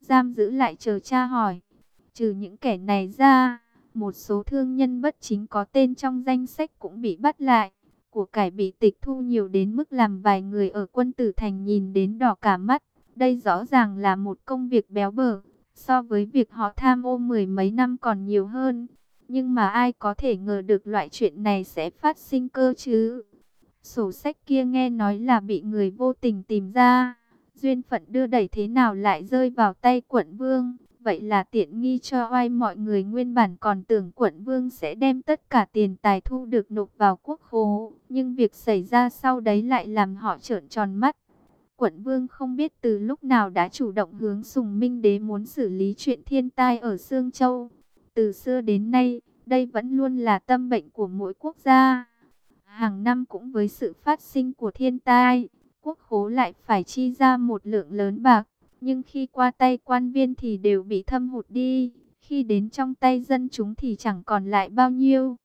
A: giam giữ lại chờ tra hỏi. Trừ những kẻ này ra, một số thương nhân bất chính có tên trong danh sách cũng bị bắt lại. Của cải bị tịch thu nhiều đến mức làm vài người ở Quân Tử Thành nhìn đến đỏ cả mắt. Đây rõ ràng là một công việc béo bở, so với việc họ tham ô mười mấy năm còn nhiều hơn. Nhưng mà ai có thể ngờ được loại chuyện này sẽ phát sinh cơ chứ? Sổ sách kia nghe nói là bị người vô tình tìm ra. Duyên phận đưa đẩy thế nào lại rơi vào tay quận vương? Vậy là tiện nghi cho oai, mọi người nguyên bản còn tưởng quận vương sẽ đem tất cả tiền tài thu được nộp vào quốc khố. Nhưng việc xảy ra sau đấy lại làm họ trợn tròn mắt. Quận vương không biết từ lúc nào đã chủ động hướng Sùng Minh Đế muốn xử lý chuyện thiên tai ở Sương Châu. Từ xưa đến nay, đây vẫn luôn là tâm bệnh của mỗi quốc gia. Hàng năm cũng với sự phát sinh của thiên tai, quốc khố lại phải chi ra một lượng lớn bạc. Nhưng khi qua tay quan viên thì đều bị thâm hụt đi. Khi đến trong tay dân chúng thì chẳng còn lại bao nhiêu.